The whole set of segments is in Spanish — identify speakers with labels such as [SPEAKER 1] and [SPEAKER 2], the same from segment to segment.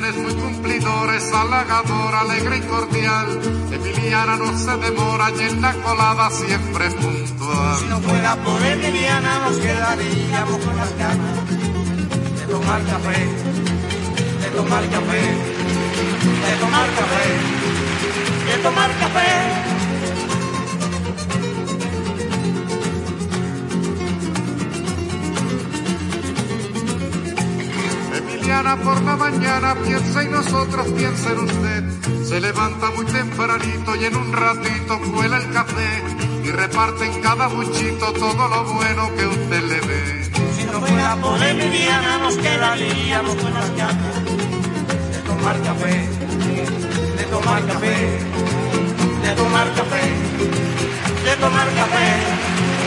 [SPEAKER 1] Emiliana es muy cumplidora, es halagadora, alegre y cordial. Emiliana no se demora y en la colada siempre es puntual.
[SPEAKER 2] Si no fuera por Emiliana nos quedaríamos con las ganas de tomar café, de tomar café, de tomar café, de tomar café.
[SPEAKER 1] Emiliana por la mañana piensa y nosotros piensa en usted. Se levanta muy tempranito y en un ratito cuela el café y reparte en cada buchito todo lo bueno que usted le dé.
[SPEAKER 2] Si no fuera por Emiliana nos quedaríamos con las ganas de tomar café, de tomar café, de tomar café, de tomar café.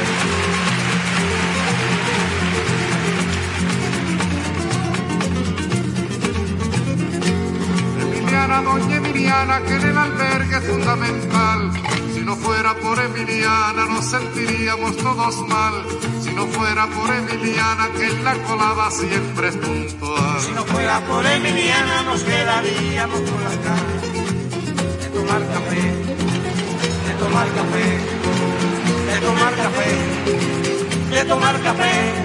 [SPEAKER 1] Doña Emiliana, que en el albergue es fundamental. Si no fuera por Emiliana nos sentiríamos todos mal. Si no fuera por Emiliana, que en la colada siempre es puntual.
[SPEAKER 2] Si no fuera por Emiliana nos quedaríamos con las ganas de tomar café, de tomar café, de tomar café, de tomar café.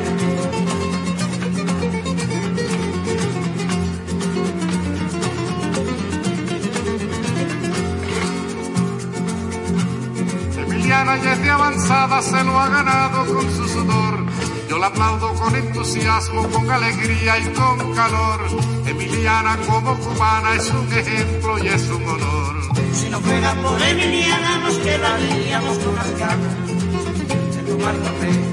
[SPEAKER 1] Emiliana ya es de avanzada, se lo ha ganado con su sudor. Yo la aplaudo con entusiasmo, con alegría y con calor. Emiliana como cubana es un ejemplo y es un honor.
[SPEAKER 2] Si no fuera por Emiliana nos quedaríamos con las ganas de tomar café,